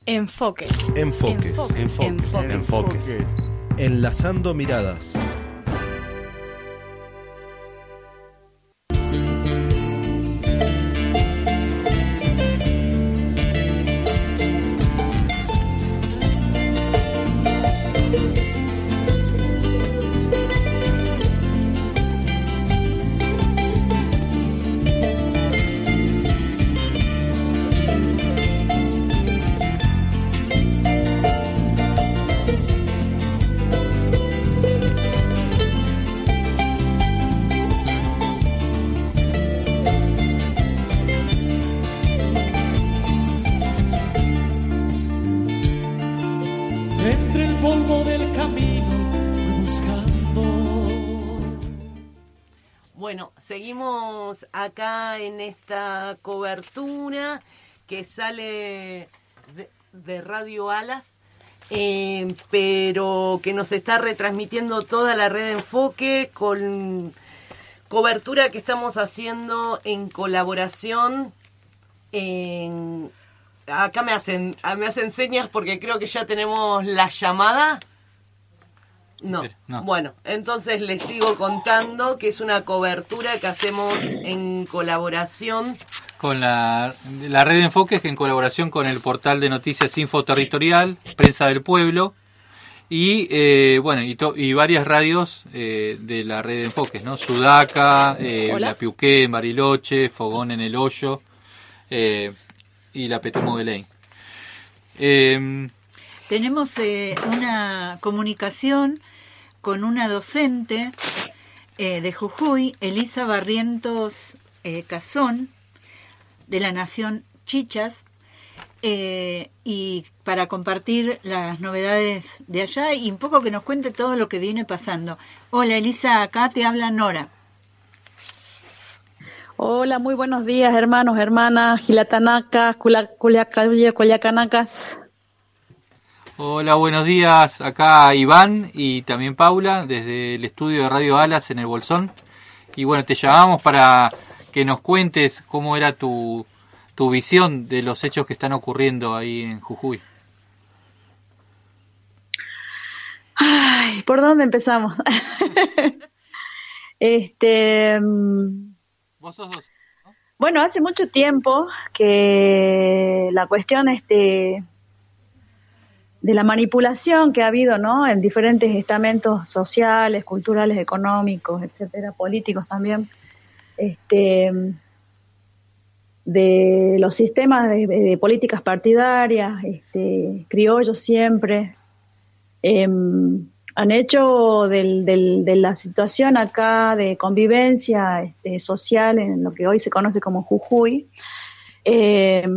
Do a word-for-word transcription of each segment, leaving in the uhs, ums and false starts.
Enfoques. Enfoques. Enfoques. Enfoques. Enfoques. Enfoques. Enlazando miradas. Entre el polvo del camino fui buscando. Bueno, seguimos acá en esta cobertura que sale de, de Radio Alas, eh, pero que nos está retransmitiendo toda la red de Enfoque con cobertura que estamos haciendo en colaboración en... Acá me hacen, me hacen señas porque creo que ya tenemos la llamada. No. no. Bueno, entonces les sigo contando que es una cobertura que hacemos en colaboración con la, la red de Enfoques, que en colaboración con el portal de noticias Infoterritorial, Prensa del Pueblo y eh, bueno y, to, y varias radios eh, de la red de Enfoques, ¿no? Sudaca, eh, La Piuqué en Bariloche, Fogón en el Hoyo, eh, y la Petemo de Ley. Eh, Tenemos eh, una comunicación con una docente eh, de Jujuy, Elisa Barrientos eh, Cazón, de la Nación Chichas, eh, y para compartir las novedades de allá y un poco que nos cuente todo lo que viene pasando. Hola Elisa, acá te habla Nora. Hola, muy buenos días, hermanos, hermanas, gilatanacas, culiacanacas. Hola, buenos días. Acá Iván y también Paula desde el estudio de Radio Alas en el Bolsón. Y bueno, te llamamos para que nos cuentes cómo era tu, tu visión de los hechos que están ocurriendo ahí en Jujuy. Ay, ¿por dónde empezamos? este... Vos sos dos, ¿no? Bueno, hace mucho tiempo que la cuestión este de la manipulación que ha habido, ¿no? En diferentes estamentos sociales, culturales, económicos, etcétera, políticos también, este, de los sistemas de, de políticas partidarias, este, criollos siempre, eh, han hecho del, del, de la situación acá de convivencia este, social en lo que hoy se conoce como Jujuy, eh,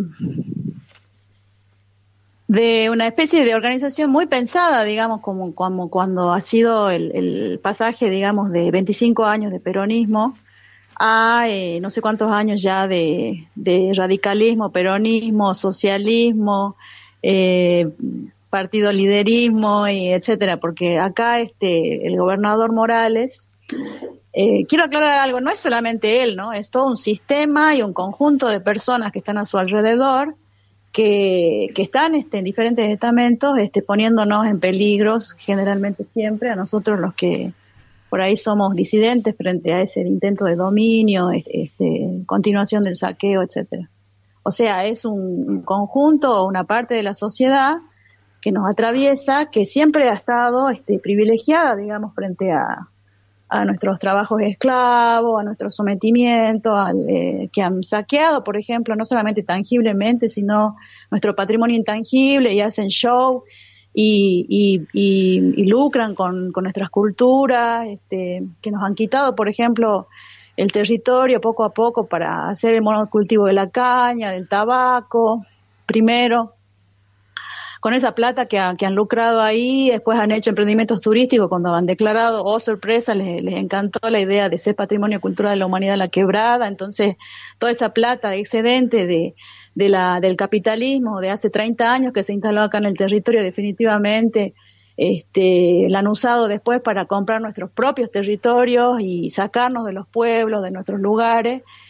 de una especie de organización muy pensada, digamos, como, como cuando ha sido el, el pasaje, digamos, de veinticinco años de peronismo a eh, no sé cuántos años ya de, de radicalismo, peronismo, socialismo, eh, partido liderismo y etcétera, porque acá este el gobernador Morales, eh, quiero aclarar algo, no es solamente él, ¿no? Es todo un sistema y un conjunto de personas que están a su alrededor, que, que están este, en diferentes estamentos, este, poniéndonos en peligros, generalmente siempre, a nosotros los que por ahí somos disidentes frente a ese intento de dominio, este, este continuación del saqueo, etcétera. O sea, es un, un conjunto, una parte de la sociedad que nos atraviesa, que siempre ha estado este, privilegiada, digamos, frente a, a nuestros trabajos esclavos, a nuestro sometimiento, al, eh, que han saqueado, por ejemplo, no solamente tangiblemente, sino nuestro patrimonio intangible, y hacen show y, y, y, y lucran con, con nuestras culturas, este, que nos han quitado, por ejemplo, el territorio poco a poco para hacer el monocultivo de la caña, del tabaco, primero. Con esa plata que, ha, que han lucrado ahí, después han hecho emprendimientos turísticos cuando han declarado, oh sorpresa, les, les encantó la idea de ser patrimonio cultural de la humanidad la quebrada, entonces toda esa plata de excedente de, de la, del capitalismo de hace treinta años que se instaló acá en el territorio definitivamente, este, la han usado después para comprar nuestros propios territorios y sacarnos de los pueblos, de nuestros lugares,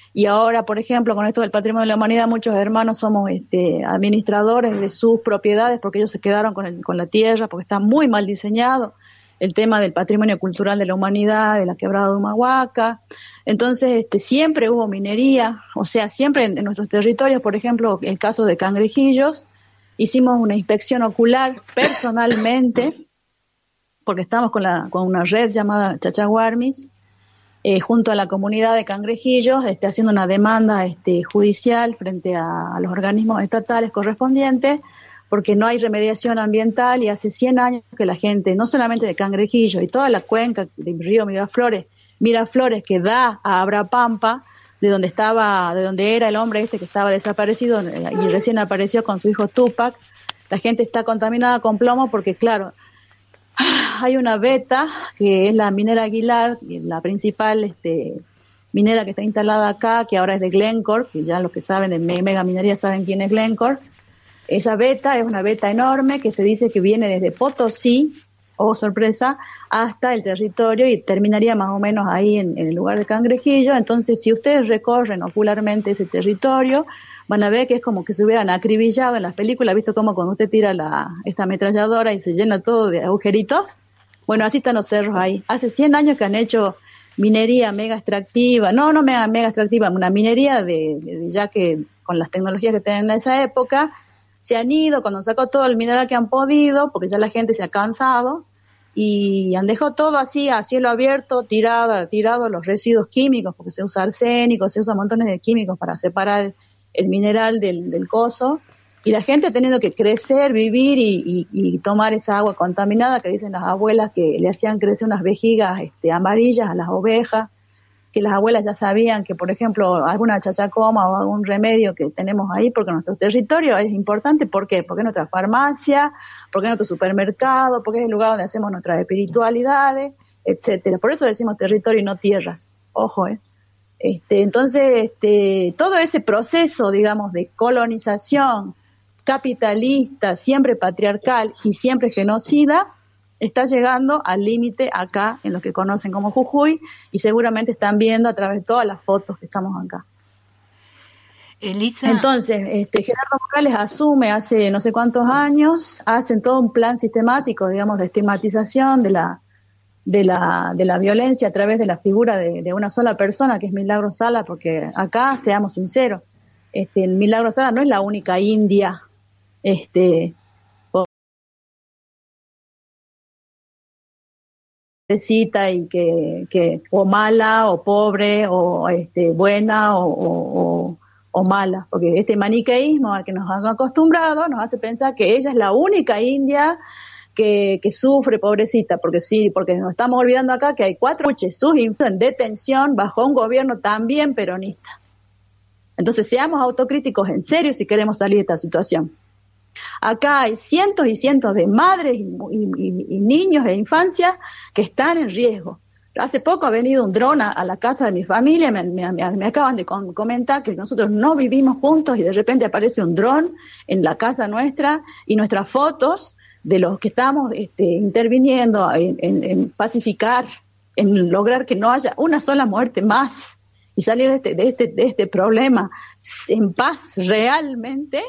y ahora, por ejemplo, con esto del patrimonio de la humanidad, muchos hermanos somos este, administradores de sus propiedades porque ellos se quedaron con, el, con la tierra, porque está muy mal diseñado el tema del patrimonio cultural de la humanidad, de la quebrada de Humahuaca. Entonces, este, siempre hubo minería, o sea, siempre en, en nuestros territorios, por ejemplo, el caso de Cangrejillos, hicimos una inspección ocular personalmente, porque estamos con, la, con una red llamada Chachaguarmis, eh, junto a la comunidad de Cangrejillos, este, haciendo una demanda este, judicial frente a, a los organismos estatales correspondientes, porque no hay remediación ambiental y hace cien años que la gente, no solamente de Cangrejillos y toda la cuenca del río Miraflores, Miraflores que da a Abrapampa, de donde estaba, de donde era el hombre este que estaba desaparecido y recién apareció con su hijo Tupac, la gente está contaminada con plomo porque, claro, hay una beta que es la minera Aguilar, la principal este, minera que está instalada acá, que ahora es de Glencore, que ya los que saben de mega minería saben quién es Glencore. Esa beta es una beta enorme que se dice que viene desde Potosí, oh sorpresa, hasta el territorio y terminaría más o menos ahí en, en el lugar de Cangrejillo. Entonces, si ustedes recorren ocularmente ese territorio, van a ver que es como que se hubieran acribillado en las películas, visto como cuando usted tira la esta ametralladora y se llena todo de agujeritos. Bueno, así están los cerros ahí. Hace cien años que han hecho minería mega extractiva, no, no mega, mega extractiva, una minería de, de ya que con las tecnologías que tienen en esa época, se han ido, cuando sacó todo el mineral que han podido, porque ya la gente se ha cansado, y han dejado todo así, a cielo abierto, tirado, tirado los residuos químicos, porque se usa arsénico, se usa montones de químicos para separar el mineral del, del coso, y la gente ha tenido que crecer, vivir y, y, y tomar esa agua contaminada que dicen las abuelas que le hacían crecer unas vejigas este, amarillas a las ovejas, que las abuelas ya sabían que, por ejemplo, alguna chachacoma o algún remedio que tenemos ahí, porque nuestro territorio es importante. ¿Por qué? Porque es nuestra farmacia, porque es nuestro supermercado, porque es el lugar donde hacemos nuestras espiritualidades, etcétera. Por eso decimos territorio y no tierras. Ojo, ¿eh? Este, entonces, este, todo ese proceso, digamos, de colonización capitalista, siempre patriarcal y siempre genocida, está llegando al límite acá en lo que conocen como Jujuy y seguramente están viendo a través de todas las fotos que estamos acá. Elisa. Entonces, este, Gerardo Morales asume hace no sé cuántos años, hacen todo un plan sistemático, digamos, de estigmatización de la de la de la violencia a través de la figura de, de una sola persona, que es Milagro Sala, porque acá, seamos sinceros, este, Milagro Sala no es la única india, este y que, que o mala o pobre o este buena o, o, o mala, porque este maniqueísmo al que nos han acostumbrado nos hace pensar que ella es la única india que, que sufre, pobrecita, porque sí, porque nos estamos olvidando acá que hay cuatro buches, sus en detención bajo un gobierno también peronista. Entonces seamos autocríticos en serio si queremos salir de esta situación. Acá hay cientos y cientos de madres y, y, y niños e infancias que están en riesgo. Hace poco ha venido un dron a, a la casa de mi familia, me, me, me acaban de com- comentar que nosotros no vivimos juntos y de repente aparece un dron en la casa nuestra y nuestras fotos de los que estamos este, interviniendo en, en, en pacificar, en lograr que no haya una sola muerte más y salir de este, de este, de este problema en paz realmente.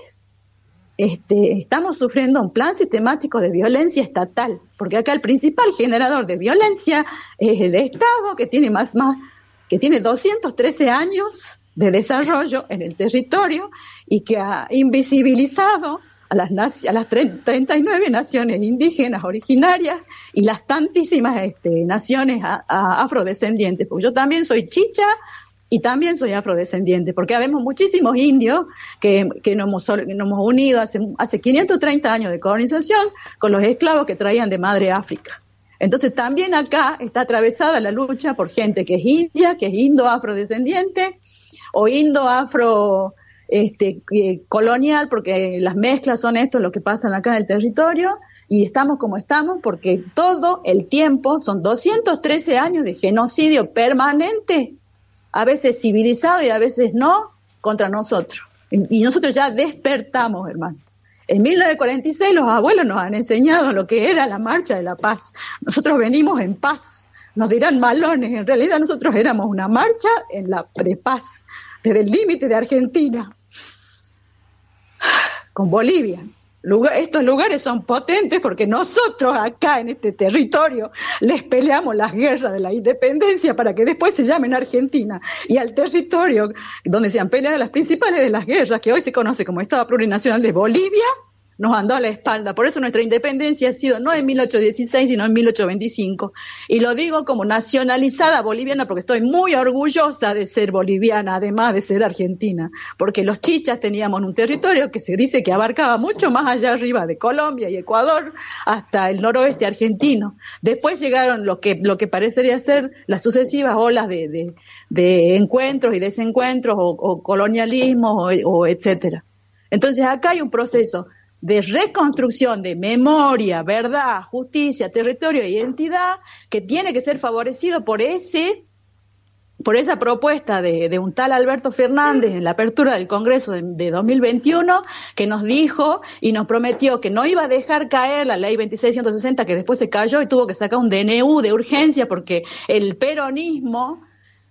Este, estamos sufriendo un plan sistemático de violencia estatal, porque acá el principal generador de violencia es el Estado, que tiene más, más, que tiene doscientos trece años de desarrollo en el territorio y que ha invisibilizado a las, naci- a las treinta y nueve naciones indígenas originarias y las tantísimas este, naciones a, a afrodescendientes, porque yo también soy chicha, y también soy afrodescendiente, porque habemos muchísimos indios que, que nos, hemos, nos hemos unido hace, hace quinientos treinta años de colonización con los esclavos que traían de Madre África. Entonces también acá está atravesada la lucha por gente que es india, que es indo-afrodescendiente, o indo-afro este, eh, colonial, porque las mezclas son esto, lo que pasa acá en el territorio, y estamos como estamos porque todo el tiempo son doscientos trece años de genocidio permanente, a veces civilizado y a veces no, contra nosotros. Y nosotros ya despertamos, hermano. En mil novecientos cuarenta y seis los abuelos nos han enseñado lo que era la marcha de la paz. Nosotros venimos en paz Nos dirán malones, en realidad nosotros éramos una marcha en la de paz, desde el límite de Argentina, con Bolivia. Lugar, estos lugares son potentes porque nosotros acá en este territorio les peleamos las guerras de la independencia para que después se llamen Argentina, y al territorio donde se han peleado las principales de las guerras, que hoy se conoce como Estado Plurinacional de Bolivia, nos andó a la espalda. Por eso nuestra independencia ha sido no en mil ochocientos dieciséis, sino en mil ochocientos veinticinco. Y lo digo como nacionalizada boliviana porque estoy muy orgullosa de ser boliviana, además de ser argentina. Porque los chichas teníamos un territorio que se dice que abarcaba mucho más allá arriba de Colombia y Ecuador hasta el noroeste argentino. Después llegaron lo que, lo que parecería ser las sucesivas olas de, de, de encuentros y desencuentros o, o colonialismo o, o etcétera. Entonces acá hay un proceso de reconstrucción de memoria, verdad, justicia, territorio e identidad que tiene que ser favorecido por ese, por esa propuesta de, de un tal Alberto Fernández en la apertura del Congreso de, de dos mil veintiuno, que nos dijo y nos prometió que no iba a dejar caer la ley veintiséis ciento sesenta, que después se cayó y tuvo que sacar un D N U de urgencia porque el peronismo,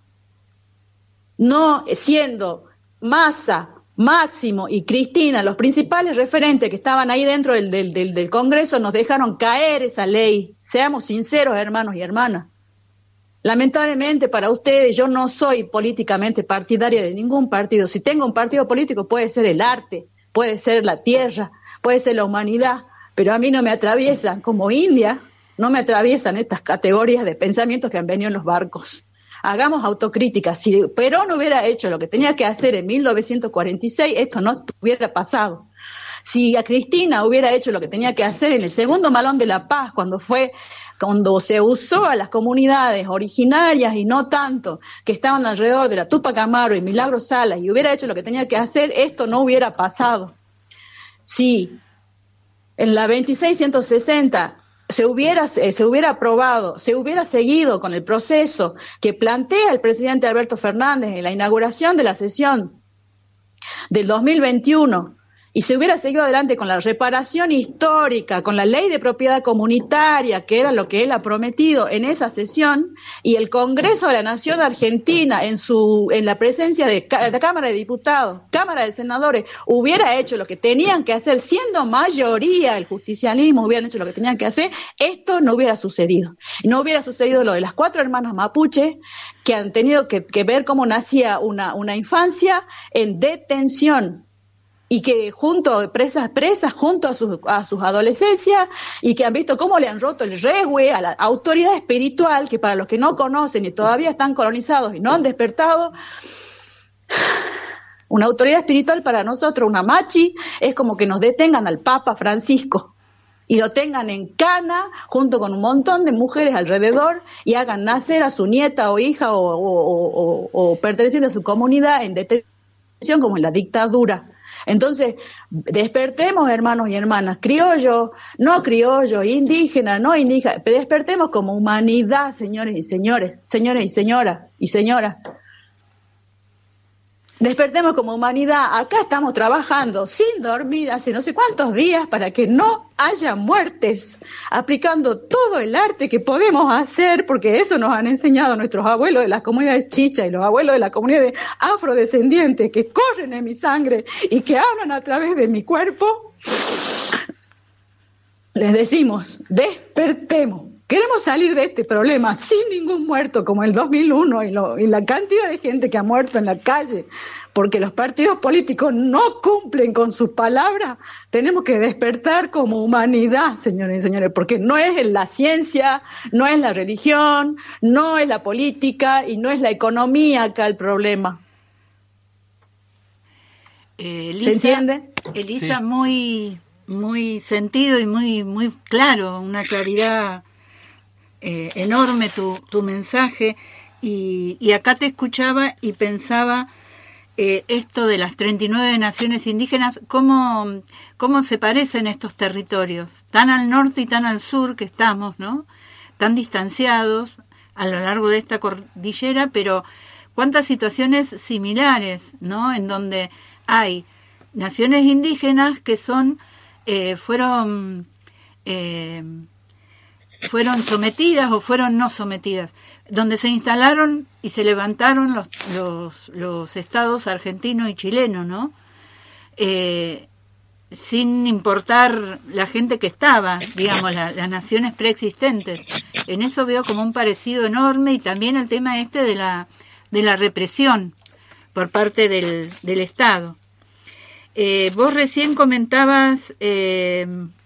no siendo Massa, Máximo y Cristina, los principales referentes que estaban ahí dentro del, del, del, del Congreso, nos dejaron caer esa ley. Seamos sinceros, hermanos y hermanas. Lamentablemente para ustedes, yo no soy políticamente partidaria de ningún partido. Si tengo un partido político puede ser el arte, puede ser la tierra, puede ser la humanidad, pero a mí no me atraviesan, como India, no me atraviesan estas categorías de pensamientos que han venido en los barcos. Hagamos autocrítica. Si Perón hubiera hecho lo que tenía que hacer en mil novecientos cuarenta y seis, esto no hubiera pasado. Si a Cristina hubiera hecho lo que tenía que hacer en el segundo Malón de la Paz, cuando fue, cuando se usó a las comunidades originarias y no tanto, que estaban alrededor de la Tupac Amaru y Milagro Salas, y hubiera hecho lo que tenía que hacer, esto no hubiera pasado. Si en la veintiséis ciento sesenta se hubiera, se hubiera aprobado, se hubiera seguido con el proceso que plantea el presidente Alberto Fernández en la inauguración de la sesión del dos mil veintiuno, y se hubiera seguido adelante con la reparación histórica, con la ley de propiedad comunitaria, que era lo que él ha prometido en esa sesión, y el Congreso de la Nación Argentina, en su en la presencia de la Cámara de Diputados, Cámara de Senadores, hubiera hecho lo que tenían que hacer, siendo mayoría el justicialismo, hubieran hecho lo que tenían que hacer, esto no hubiera sucedido. Y no hubiera sucedido lo de las cuatro hermanas mapuche, que han tenido que, que ver cómo nacía una, una infancia en detención, y que junto, presas, presas, junto a sus, a sus adolescencias, y que han visto cómo le han roto el resgue a la autoridad espiritual, que para los que no conocen y todavía están colonizados y no han despertado, una autoridad espiritual para nosotros, una machi, es como que nos detengan al Papa Francisco y lo tengan en cana junto con un montón de mujeres alrededor y hagan nacer a su nieta o hija o, o, o, o, o perteneciente a su comunidad en detención como en la dictadura. Entonces, despertemos, hermanos y hermanas, criollos, no criollos, indígenas, no indígenas, despertemos como humanidad, señores y señores, señores y señoras y señoras. Despertemos como humanidad. Acá estamos trabajando sin dormir hace no sé cuántos días para que no haya muertes, aplicando todo el arte que podemos hacer, porque eso nos han enseñado nuestros abuelos de las comunidades chicha y los abuelos de las comunidades afrodescendientes que corren en mi sangre y que hablan a través de mi cuerpo. Les decimos, despertemos. Queremos salir de este problema sin ningún muerto, como el dos mil uno y, lo, y la cantidad de gente que ha muerto en la calle, porque los partidos políticos no cumplen con sus palabras. Tenemos que despertar como humanidad, señores y señores, porque no es la ciencia, no es la religión, no es la política y no es la economía acá el problema. Eh, Elisa, ¿Se entiende? Elisa, Sí. muy, muy sentido y muy, muy claro, una claridad eh, enorme tu, tu mensaje, y, y acá te escuchaba y pensaba eh, esto de las treinta y nueve naciones indígenas, cómo, cómo se parecen estos territorios, tan al norte y tan al sur que estamos, ¿no? Tan distanciados a lo largo de esta cordillera, pero cuántas situaciones similares, ¿no? En donde hay naciones indígenas que son, eh, fueron... Eh, fueron sometidas o fueron no sometidas, donde se instalaron y se levantaron los, los, los estados argentino y chileno, ¿no? Eh, sin importar la gente que estaba, digamos, la, las naciones preexistentes. En eso veo como un parecido enorme, y también el tema este de la, de la represión por parte del, del Estado. Eh, vos recién comentabas eh,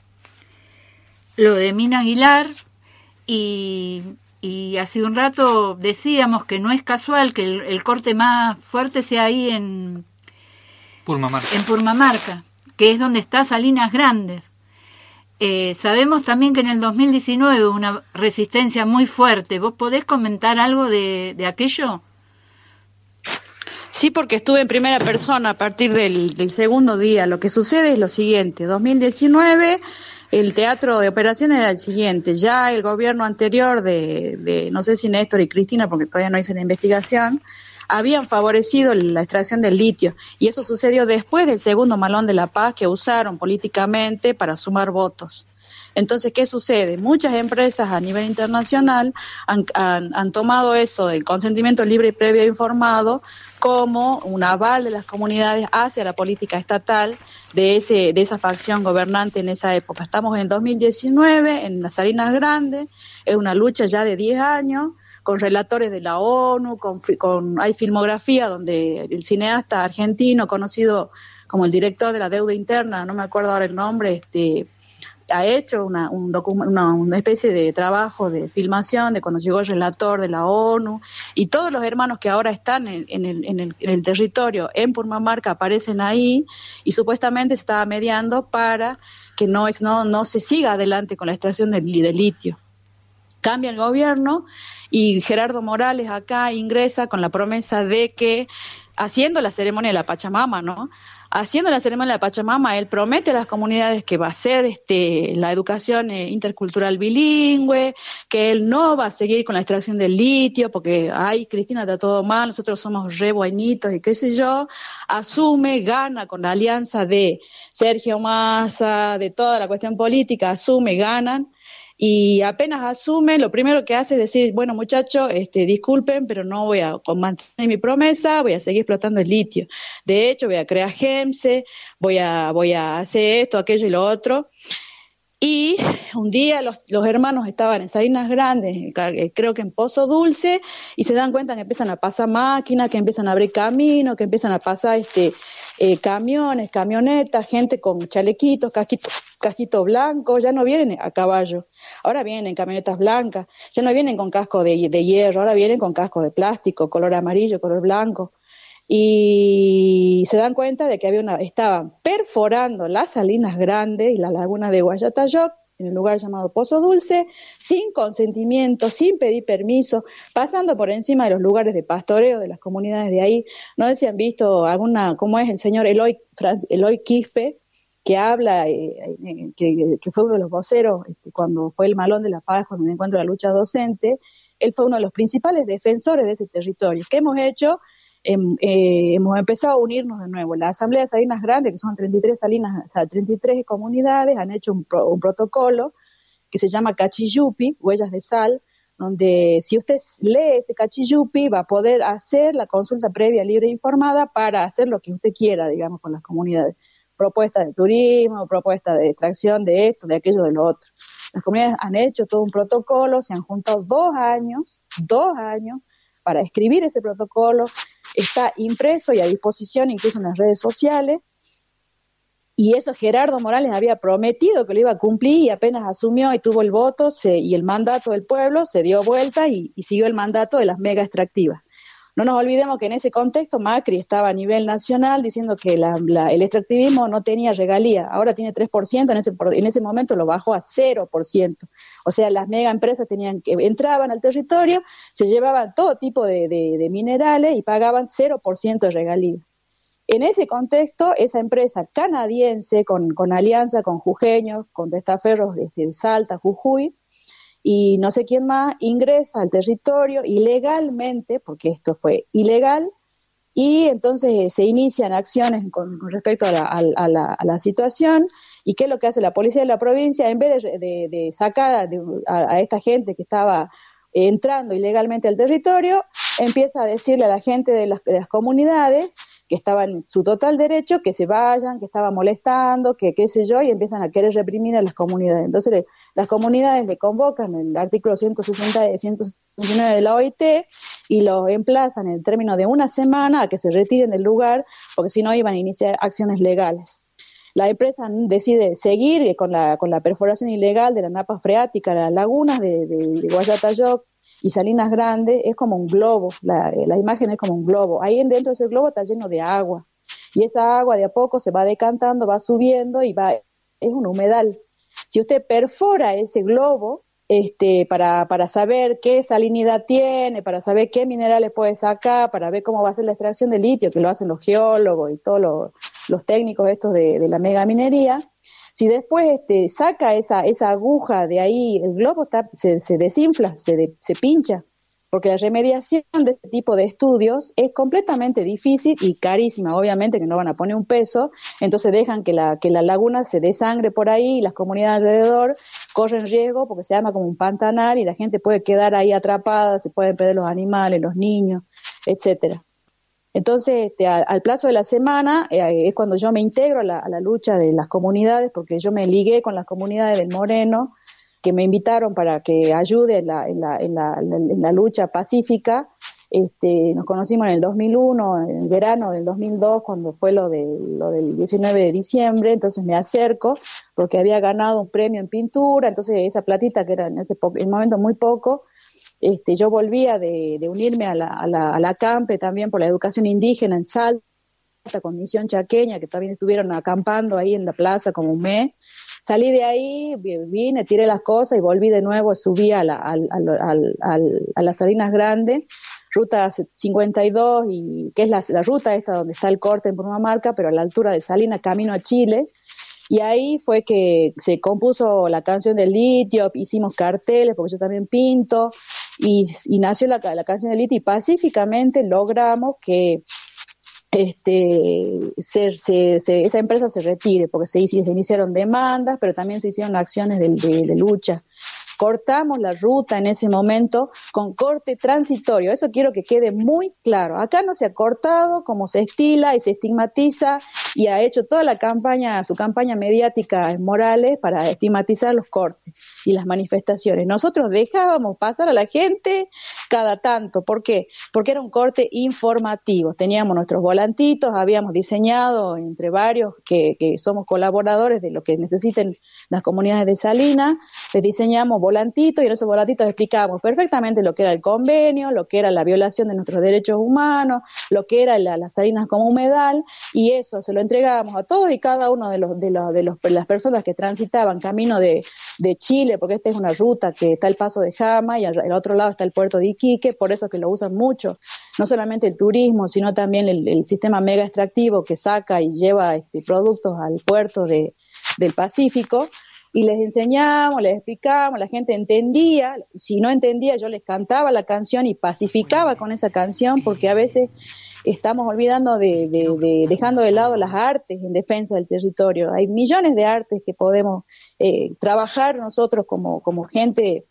lo de Mina Aguilar, y, y hace un rato decíamos que no es casual que el, el corte más fuerte sea ahí en Purmamarca. en Purmamarca, que es donde está Salinas Grandes. Eh, sabemos también que en el dos mil diecinueve hubo una resistencia muy fuerte. ¿Vos podés comentar algo de, de aquello? Sí, porque estuve en primera persona a partir del, del segundo día. Lo que sucede es lo siguiente: dos mil diecinueve, el teatro de operaciones era el siguiente. Ya el gobierno anterior de, de no sé si Néstor y Cristina, porque todavía no hice la investigación, habían favorecido la extracción del litio, y eso sucedió después del segundo Malón de la Paz, que usaron políticamente para sumar votos. Entonces, ¿qué sucede? Muchas empresas a nivel internacional han, han, han tomado eso del consentimiento libre y previo informado como un aval de las comunidades hacia la política estatal de ese de esa facción gobernante en esa época. Estamos en dos mil diecinueve, en las Salinas Grandes, es una lucha ya de diez años, con relatores de la ONU, con, con hay filmografía donde el cineasta argentino conocido como el director de la deuda interna, no me acuerdo ahora el nombre, este ha hecho una, un docu- una, una especie de trabajo de filmación de cuando llegó el relator de la ONU, y todos los hermanos que ahora están en, en, el, en, el, en el territorio en Purmamarca aparecen ahí, y supuestamente se estaba mediando para que no, no, no se siga adelante con la extracción del, del litio. Cambia el gobierno y Gerardo Morales acá ingresa con la promesa de que, haciendo la ceremonia de la Pachamama, ¿no? Haciendo la ceremonia de la Pachamama, él promete a las comunidades que va a hacer este, la educación eh, intercultural bilingüe, que él no va a seguir con la extracción del litio, porque, ay, Cristina, está todo mal, nosotros somos re buenitos y qué sé yo. Asume, gana con la alianza de Sergio Massa, de toda la cuestión política, asume, ganan. Y apenas asume, lo primero que hace es decir, bueno, muchachos, este, disculpen, pero no voy a mantener mi promesa, voy a seguir explotando el litio. De hecho, voy a crear GEMSE, voy a, voy a hacer esto, aquello y lo otro. Y un día los, los hermanos estaban en Salinas Grandes, creo que en Pozo Dulce, y se dan cuenta que empiezan a pasar máquinas, que empiezan a abrir camino, que empiezan a pasar este eh, camiones, camionetas, gente con chalequitos, casquitos, casquito blanco, ya no vienen a caballo, ahora vienen en camionetas blancas, ya no vienen con casco de, de hierro, ahora vienen con casco de plástico, color amarillo, color blanco. Y se dan cuenta de que había una, estaban perforando las Salinas Grandes y la laguna de Guayatayoc, en el lugar llamado Pozo Dulce, sin consentimiento, sin pedir permiso, pasando por encima de los lugares de pastoreo de las comunidades de ahí. No sé si han visto alguna, cómo es el señor Eloy, Eloy Quispe, que habla, eh, eh, que, que fue uno de los voceros este, cuando fue el Malón de la Paz, cuando me encuentro la lucha docente. Él fue uno de los principales defensores de ese territorio. ¿Qué hemos hecho? Eh, eh, hemos empezado a unirnos de nuevo. La Asamblea de Salinas Grandes, que son treinta y tres salinas, o sea, treinta y tres comunidades, han hecho un, pro, un protocolo que se llama Cachiyupi, Huellas de Sal, donde si usted lee ese Cachiyupi va a poder hacer la consulta previa, libre e informada para hacer lo que usted quiera, digamos, con las comunidades. Propuestas de turismo, propuestas de extracción de esto, de aquello, de lo otro. Las comunidades han hecho todo un protocolo, se han juntado dos años, dos años, para escribir ese protocolo, está impreso y a disposición incluso en las redes sociales, y eso Gerardo Morales había prometido que lo iba a cumplir, y apenas asumió y tuvo el voto se, y el mandato del pueblo, se dio vuelta y, y siguió el mandato de las mega extractivas. No nos olvidemos que en ese contexto Macri estaba a nivel nacional diciendo que la, la, el extractivismo no tenía regalía, ahora tiene tres por ciento, en ese, en ese momento lo bajó a cero por ciento. O sea, las mega empresas tenían que, entraban al territorio, se llevaban todo tipo de, de, de minerales y pagaban cero por ciento de regalía. En ese contexto, esa empresa canadiense, con, con alianza con jujeños, con testaferros de, de Salta, Jujuy, y no sé quién más, ingresa al territorio ilegalmente, porque esto fue ilegal, y entonces se inician acciones con, con respecto a la, a, la, a la situación, ¿Y qué es lo que hace la policía de la provincia? En vez de, de, de sacar de, a, a esta gente que estaba entrando ilegalmente al territorio, empieza a decirle a la gente de las, de las comunidades que estaban en su total derecho, que se vayan, que estaban molestando, que qué sé yo, y empiezan a querer reprimir a las comunidades. Entonces le, las comunidades le convocan el artículo ciento sesenta y ciento sesenta y nueve de la O I T y los emplazan en el término de una semana a que se retiren del lugar, porque si no iban a iniciar acciones legales. La empresa decide seguir con la, con la perforación ilegal de la napa freática, las lagunas de, de, de Guayatayoc y Salinas Grande. Es como un globo, la, la imagen es como un globo. Ahí dentro de ese globo está lleno de agua, y esa agua de a poco se va decantando, va subiendo y va, es un humedal. Si usted perfora ese globo, este, para, para saber qué salinidad tiene, para saber qué minerales puede sacar, para ver cómo va a ser la extracción de litio, que lo hacen los geólogos y todos los, los técnicos estos de, de la megaminería, si después este, saca esa, esa aguja de ahí, el globo está, se, se desinfla, se, de, se pincha, porque la remediación de este tipo de estudios es completamente difícil y carísima. Obviamente que no van a poner un peso, entonces dejan que la, que la laguna se desangre por ahí y las comunidades alrededor corren riesgo porque se arma como un pantanal y la gente puede quedar ahí atrapada, se pueden perder los animales, los niños, etcétera. Entonces, este, al, al plazo de la semana eh, es cuando yo me integro a la, a la lucha de las comunidades, porque yo me ligué con las comunidades del Moreno, que me invitaron para que ayude en la, en la, en la, en la lucha pacífica. Este, nos conocimos en el dos mil uno, en el verano del dos mil dos, cuando fue lo, de, lo del diecinueve de diciembre, entonces me acerco, porque había ganado un premio en pintura, entonces esa platita que era en ese po- en momento muy poco, Este, yo volvía de, de unirme a la, a, la, a la CAMPE también por la educación indígena en Salta, con Misión Chaqueña, que también estuvieron acampando ahí en la plaza como un mes. Salí de ahí, vine, tiré las cosas y volví de nuevo, subí a, la, al, al, al, al, a las Salinas Grandes, ruta cincuenta y dos, y que es la, la ruta esta donde está el corte en Purmamarca, pero a la altura de Salinas, camino a Chile. Y ahí fue que se compuso la canción del litio, hicimos carteles, porque yo también pinto, y, y nació la, la canción del litio, y pacíficamente logramos que este se, se, se, esa empresa se retire, porque se, se iniciaron demandas, pero también se hicieron acciones de, de, de lucha. Cortamos la ruta en ese momento con corte transitorio, eso quiero que quede muy claro. Acá no se ha cortado como se estila y se estigmatiza, y ha hecho toda la campaña, su campaña mediática en Morales para estigmatizar los cortes y las manifestaciones. Nosotros dejábamos pasar a la gente cada tanto. ¿Por qué? Porque era un corte informativo. Teníamos nuestros volantitos, habíamos diseñado entre varios que, que somos colaboradores de lo que necesiten las comunidades de Salinas, les diseñamos volantitos, y en esos volantitos explicábamos perfectamente lo que era el convenio, lo que era la violación de nuestros derechos humanos, lo que era la, las Salinas como humedal, y eso se lo entregábamos a todos y cada uno de los de los de los de las personas que transitaban camino de, de Chile, porque esta es una ruta que está el Paso de Jama y al, al otro lado está el puerto de Iquique, por eso que lo usan mucho, no solamente el turismo, sino también el, el sistema mega extractivo que saca y lleva este, productos al puerto de del Pacífico, y les enseñamos, les explicamos, la gente entendía, si no entendía yo les cantaba la canción y pacificaba con esa canción, porque a veces estamos olvidando de, de, de dejando de lado las artes en defensa del territorio. Hay millones de artes que podemos eh, trabajar nosotros como, como gente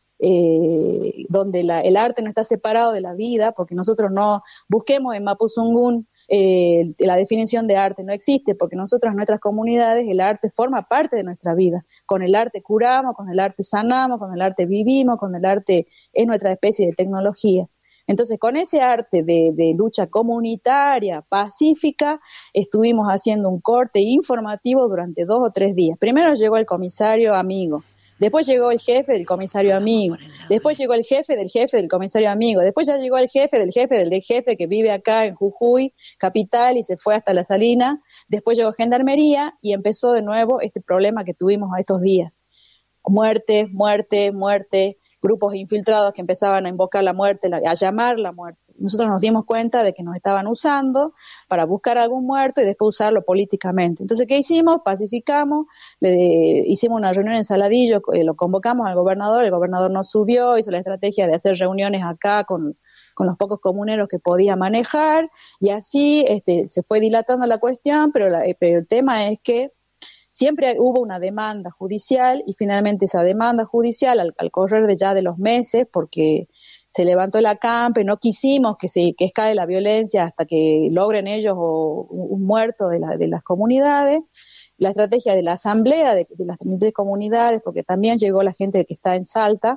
eh, donde la, el arte no está separado de la vida, porque nosotros no busquemos en Mapuzungún Eh, la definición de arte, no existe, porque nosotros en nuestras comunidades el arte forma parte de nuestra vida. Con el arte curamos, con el arte sanamos, con el arte vivimos, con el arte es nuestra especie de tecnología. Entonces, con ese arte de, de lucha comunitaria, pacífica, estuvimos haciendo un corte informativo durante dos o tres días. Primero llegó el comisario amigo, después llegó el jefe del comisario amigo, después llegó el jefe del jefe del comisario amigo, después ya llegó el jefe del jefe del jefe que vive acá en Jujuy, capital, y se fue hasta La Salina, después llegó Gendarmería y empezó de nuevo este problema que tuvimos a estos días. Muerte, muerte, muerte, grupos infiltrados que empezaban a invocar la muerte, a llamar la muerte. Nosotros nos dimos cuenta de que nos estaban usando para buscar algún muerto y después usarlo políticamente. Entonces, ¿qué hicimos? Pacificamos, le hicimos una reunión en Saladillo, eh, lo convocamos al gobernador, el gobernador nos subió, hizo la estrategia de hacer reuniones acá con, con los pocos comuneros que podía manejar, y así este, se fue dilatando la cuestión, pero, la, pero el tema es que siempre hubo una demanda judicial y finalmente esa demanda judicial al, al correr de ya de los meses, porque se levantó el acampe, no quisimos que se que escale la violencia hasta que logren ellos o, un muerto de, la, de las comunidades, la estrategia de la asamblea de, de las treinta y tres comunidades, porque también llegó la gente que está en Salta,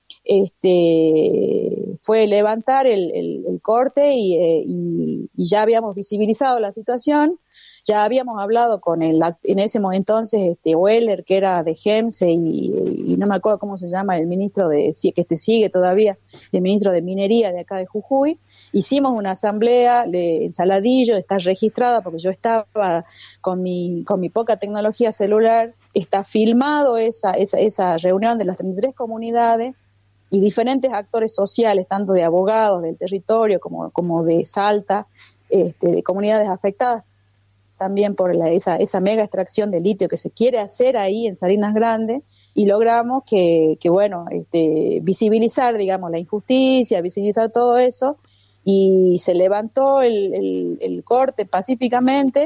este fue levantar el, el, el corte y, eh, y, y ya habíamos visibilizado la situación. Ya habíamos hablado con el, en ese momento entonces, este, Weller, que era de GEMSE, y, y no me acuerdo cómo se llama, el ministro de, que este sigue todavía, el ministro de Minería de acá de Jujuy. Hicimos una asamblea de, en Saladillo, está registrada porque yo estaba con mi, con mi poca tecnología celular, está filmado esa, esa, esa reunión de las treinta y tres comunidades y diferentes actores sociales, tanto de abogados del territorio como, como de Salta, este, de comunidades afectadas también por la, esa, esa mega extracción de litio que se quiere hacer ahí en Salinas Grandes, y logramos que, que bueno, este, visibilizar, digamos, la injusticia, visibilizar todo eso, y se levantó el, el, el corte pacíficamente,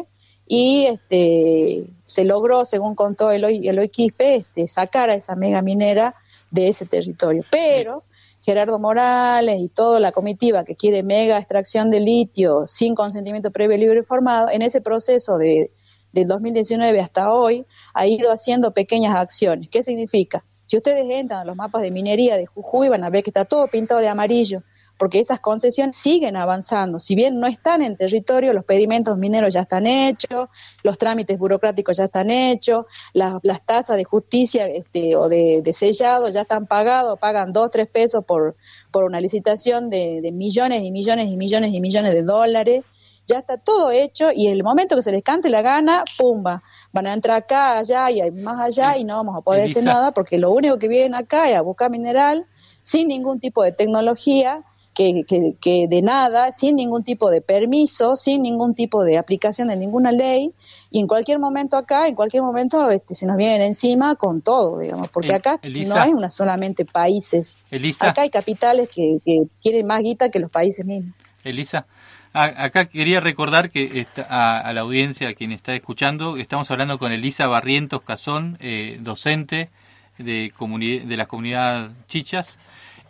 y este, se logró, según contó Eloy, Eloy Quispe, este, sacar a esa mega minera de ese territorio. Pero Gerardo Morales y toda la comitiva que quiere mega extracción de litio sin consentimiento previo, libre y informado, en ese proceso de del dos mil diecinueve hasta hoy, ha ido haciendo pequeñas acciones. ¿Qué significa? Si ustedes entran a los mapas de minería de Jujuy, van a ver que está todo pintado de amarillo, porque esas concesiones siguen avanzando. Si bien no están en territorio, los pedimentos mineros ya están hechos, los trámites burocráticos ya están hechos, las, las tasas de justicia este, o de, de sellado ya están pagados, pagan dos, tres pesos por, por una licitación de, de millones y millones y millones y millones de dólares. Ya está todo hecho, y el momento que se les cante la gana, ¡pumba! Van a entrar acá, allá y más allá, y no vamos a poder Elisa. hacer nada, porque lo único que vienen acá es a buscar mineral, sin ningún tipo de tecnología, que, que, que de nada, sin ningún tipo de permiso, sin ningún tipo de aplicación de ninguna ley, y en cualquier momento acá, en cualquier momento este, se nos vienen encima con todo, digamos, porque acá Elisa. no hay una solamente países, Elisa. acá hay capitales que, que tienen más guita que los países mismos. Elisa, a- acá quería recordar que está, a, a la audiencia, a quien está escuchando, estamos hablando con Elisa Barrientos Casón, eh, docente de, comuni- de la comunidad Chichas,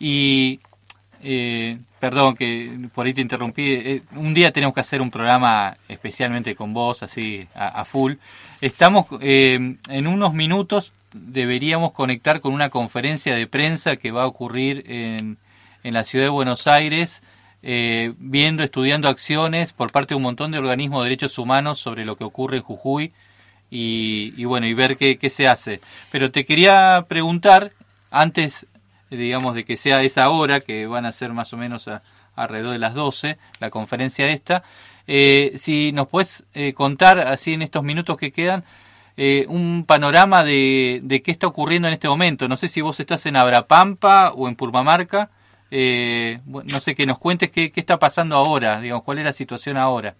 y eh, perdón que por ahí te interrumpí, eh, un día tenemos que hacer un programa especialmente con vos, así a, a full. Estamos eh, en unos minutos, deberíamos conectar con una conferencia de prensa que va a ocurrir en, en la ciudad de Buenos Aires, eh, viendo, estudiando acciones por parte de un montón de organismos de derechos humanos sobre lo que ocurre en Jujuy, y, y bueno, y ver qué, qué se hace. Pero te quería preguntar, antes, digamos, de que sea esa hora, que van a ser más o menos a, alrededor de las doce, la conferencia esta, eh, si nos puedes eh, contar, así en estos minutos que quedan, eh, un panorama de, de qué está ocurriendo en este momento. No sé si vos estás en Abrapampa o en Purmamarca, eh, bueno, no sé, que nos cuentes qué, qué está pasando ahora, digamos, cuál es la situación ahora.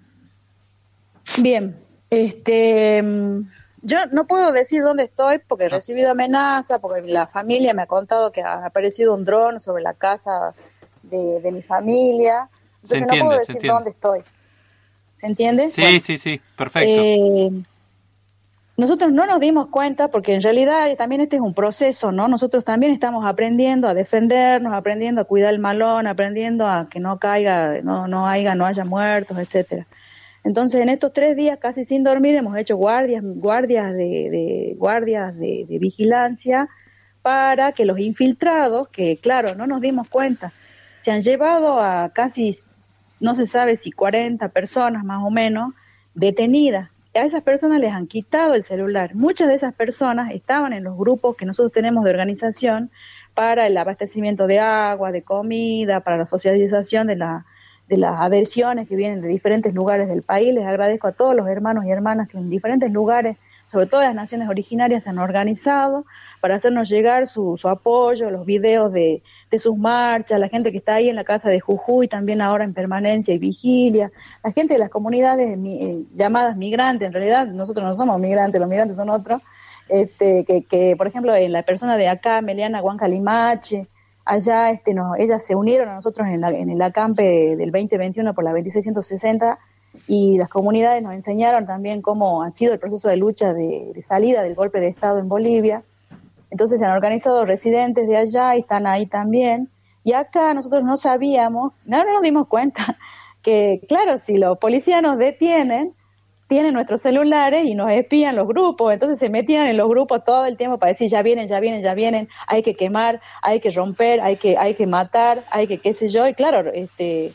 Bien, este, yo no puedo decir dónde estoy porque he Ah. recibido amenaza, porque la familia me ha contado que ha aparecido un dron sobre la casa de, de mi familia, entonces entiende, no puedo se decir entiende. dónde estoy. ¿Se entiende? Sí, Bueno, sí, sí, perfecto. eh, nosotros no nos dimos cuenta porque en realidad también este es un proceso, ¿no? Nosotros también estamos aprendiendo a defendernos, aprendiendo a cuidar el malón, aprendiendo a que no caiga, no, no haya, no haya muertos, etcétera. Entonces, en estos tres días casi sin dormir hemos hecho guardias, guardias de, de guardias de, de vigilancia para que los infiltrados, que claro, no nos dimos cuenta, se han llevado a casi, no se sabe si cuarenta personas más o menos, detenidas. A esas personas les han quitado el celular. Muchas de esas personas estaban en los grupos que nosotros tenemos de organización para el abastecimiento de agua, de comida, para la socialización de la de las adhesiones que vienen de diferentes lugares del país. Les agradezco a todos los hermanos y hermanas que en diferentes lugares, sobre todo las naciones originarias, se han organizado para hacernos llegar su, su apoyo, los videos de, de sus marchas, la gente que está ahí en la casa de Jujuy, también ahora en permanencia y vigilia, la gente de las comunidades eh, llamadas migrantes. En realidad nosotros no somos migrantes, los migrantes son otros, este, que, que por ejemplo en la persona de acá, Meliana Huancalimache, allá este, no, ellas se unieron a nosotros en, la, en el acampe del veinte veintiuno por la veintiséis sesenta, y las comunidades nos enseñaron también cómo ha sido el proceso de lucha de, de salida del golpe de Estado en Bolivia. Entonces se han organizado residentes de allá y están ahí también. Y acá nosotros no sabíamos, no, no nos dimos cuenta que, claro, si los policías nos detienen, tienen nuestros celulares y nos espían los grupos. Entonces se metían en los grupos todo el tiempo para decir, ya vienen, ya vienen, ya vienen, hay que quemar, hay que romper, hay que, hay que matar, hay que qué sé yo. Y claro, este...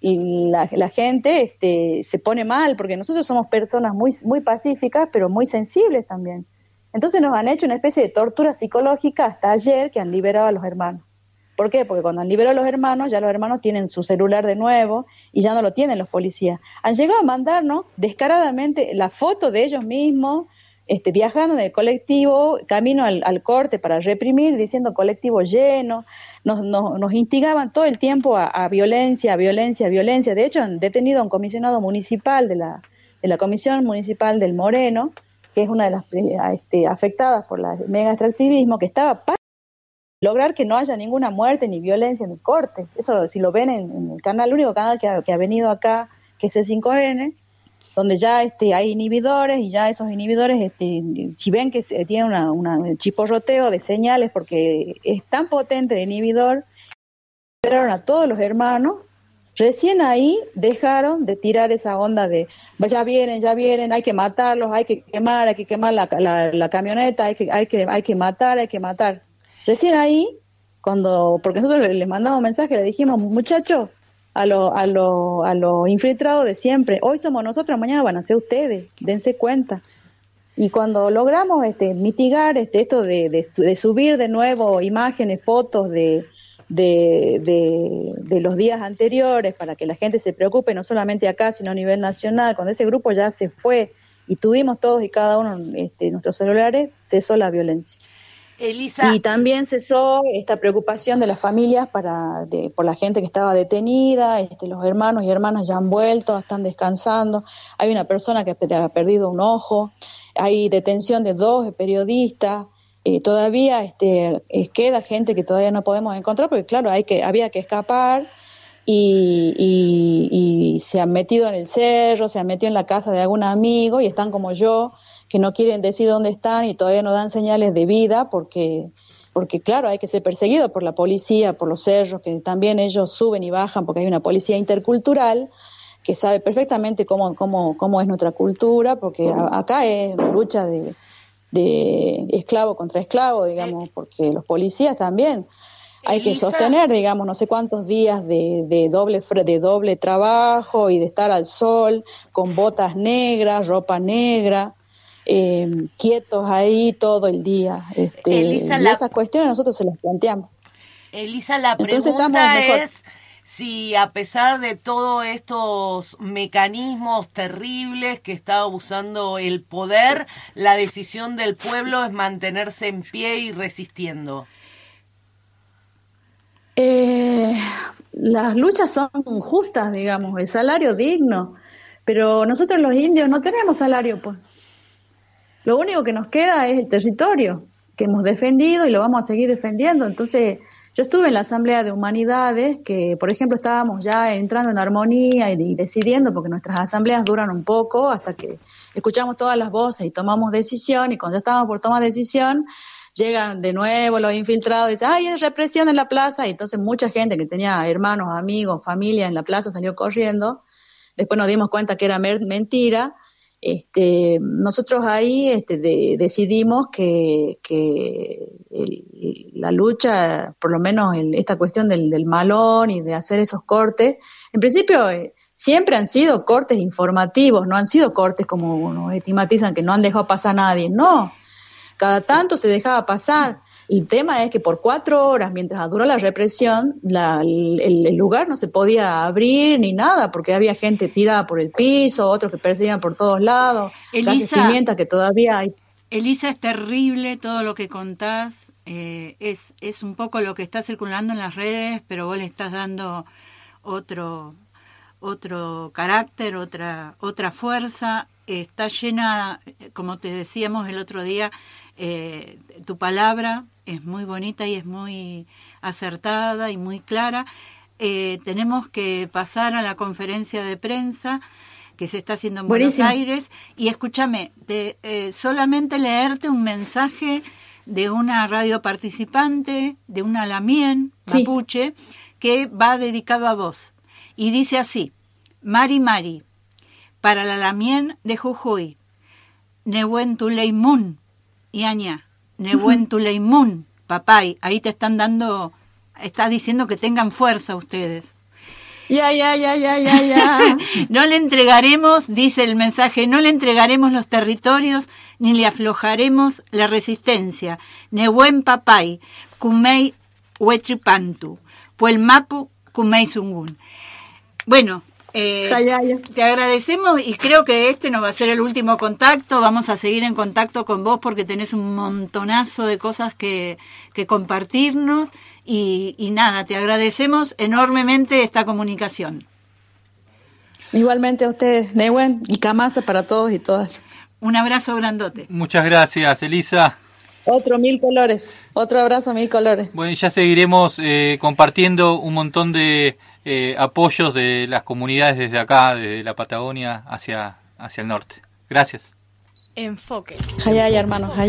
y la, la gente este, se pone mal, porque nosotros somos personas muy, muy pacíficas, pero muy sensibles también. Entonces nos han hecho una especie de tortura psicológica hasta ayer que han liberado a los hermanos. ¿Por qué? Porque cuando han liberado a los hermanos, ya los hermanos tienen su celular de nuevo y ya no lo tienen los policías. Han llegado a mandarnos descaradamente la foto de ellos mismos, este, viajando en el colectivo, camino al, al corte para reprimir, diciendo colectivo lleno. Nos, nos, nos instigaban todo el tiempo a, a violencia, a violencia, a violencia. De hecho, han detenido a un comisionado municipal de la, de la Comisión Municipal del Moreno, que es una de las eh, este, afectadas por el mega extractivismo, que estaba para lograr que no haya ninguna muerte ni violencia en el corte. Eso, si lo ven en, en el canal, el único canal que ha, que ha venido acá, que es C cinco N, donde ya este, hay inhibidores, y ya esos inhibidores, este, si ven que se, tiene una, una chiporroteo de señales, porque es tan potente el inhibidor, liberaron a todos los hermanos. Recién ahí dejaron de tirar esa onda de ya vienen, ya vienen, hay que matarlos, hay que quemar, hay que quemar la, la, la camioneta, hay que, hay que, hay que matar, hay que matar. Recién ahí, cuando, porque nosotros les mandamos un mensaje, le dijimos, muchachos, a los a lo, a lo infiltrados de siempre, hoy somos nosotros, mañana van a ser ustedes, dense cuenta. Y cuando logramos este mitigar este esto de, de, de subir de nuevo imágenes, fotos de De, de, de los días anteriores para que la gente se preocupe, no solamente acá, sino a nivel nacional, cuando ese grupo ya se fue y tuvimos todos y cada uno este, nuestros celulares, cesó la violencia. Elisa. Y también cesó esta preocupación de las familias para de, por la gente que estaba detenida, este, los hermanos y hermanas ya han vuelto, están descansando, hay una persona que ha perdido un ojo, hay detención de dos periodistas. Eh, todavía este, eh, queda gente que todavía no podemos encontrar, porque claro, hay que había que escapar y, y, y se han metido en el cerro, se han metido en la casa de algún amigo y están como yo, que no quieren decir dónde están y todavía no dan señales de vida, porque, porque claro, hay que ser perseguido por la policía, por los cerros, que también ellos suben y bajan, porque hay una policía intercultural que sabe perfectamente cómo, cómo, cómo es nuestra cultura, porque a, acá es una lucha de de esclavo contra esclavo, digamos, porque los policías también hay Elisa, que sostener, digamos, no sé cuántos días de, de doble de doble trabajo y de estar al sol con botas negras, ropa negra, eh, quietos ahí todo el día. Este, Elisa, y la, esas cuestiones nosotros se las planteamos. Elisa, la Entonces, pregunta es si a pesar de todos estos mecanismos terribles que está usando el poder, la decisión del pueblo es mantenerse en pie y resistiendo. Eh, las luchas son justas, digamos, el salario digno, pero nosotros los indios no tenemos salario, pues. Lo único que nos queda es el territorio que hemos defendido y lo vamos a seguir defendiendo. Entonces, yo estuve en la Asamblea de Humanidades, que por ejemplo estábamos ya entrando en armonía y, y decidiendo, porque nuestras asambleas duran un poco hasta que escuchamos todas las voces y tomamos decisión, y cuando ya estábamos por tomar decisión, llegan de nuevo los infiltrados y dicen, ¡ay, hay represión en la plaza! Y entonces mucha gente que tenía hermanos, amigos, familia en la plaza salió corriendo. Después nos dimos cuenta que era mer- mentira. Este, nosotros ahí este, de, decidimos que, que el, la lucha, por lo menos el, esta cuestión del, del malón y de hacer esos cortes, en principio eh, siempre han sido cortes informativos, no han sido cortes como nos estigmatizan, que no han dejado pasar a nadie, no, cada tanto se dejaba pasar. El tema es que por cuatro horas, mientras duró la represión, la, el, el lugar no se podía abrir ni nada, porque había gente tirada por el piso, otros que perseguían por todos lados, Elisa, las pimientas que todavía hay. Elisa, es terrible todo lo que contás, eh, es, es un poco lo que está circulando en las redes, pero vos le estás dando otro, otro carácter, otra, otra fuerza, está llena, como te decíamos el otro día, eh, tu palabra es muy bonita y es muy acertada y muy clara. Eh, tenemos que pasar a la conferencia de prensa. que se está haciendo en Buenísimo. Buenos Aires. Y escúchame, de, eh, solamente leerte un mensaje de una radio participante, de una Lamien Sí. mapuche, que va dedicado a vos. Y dice así: Mari Mari, para la Lamien de Jujuy, Nehuen Tuleimun, Iaña, Nehuen Tuleimun, papay, ahí te están dando, está diciendo que tengan fuerza ustedes. Ya, ya, ya, ya, ya, ya. No le entregaremos, dice el mensaje, no le entregaremos los territorios ni le aflojaremos la resistencia. Nehuen papay, kumei huetripantu, puelmapu kumei sungun. Bueno, eh, Ya, ya, ya. te agradecemos y creo que este no va a ser el último contacto. Vamos a seguir en contacto con vos porque tenés un montonazo de cosas que, que compartirnos. Y, y nada, te agradecemos enormemente esta comunicación. Igualmente a ustedes, Nehuen y Kamasa para todos y todas. Un abrazo grandote. Muchas gracias, Elisa. Otro mil colores, otro abrazo mil colores. Bueno, y ya seguiremos eh, compartiendo un montón de eh, apoyos de las comunidades desde acá, desde la Patagonia hacia, hacia el norte. Gracias. Enfoque. Hayaya, hermanos.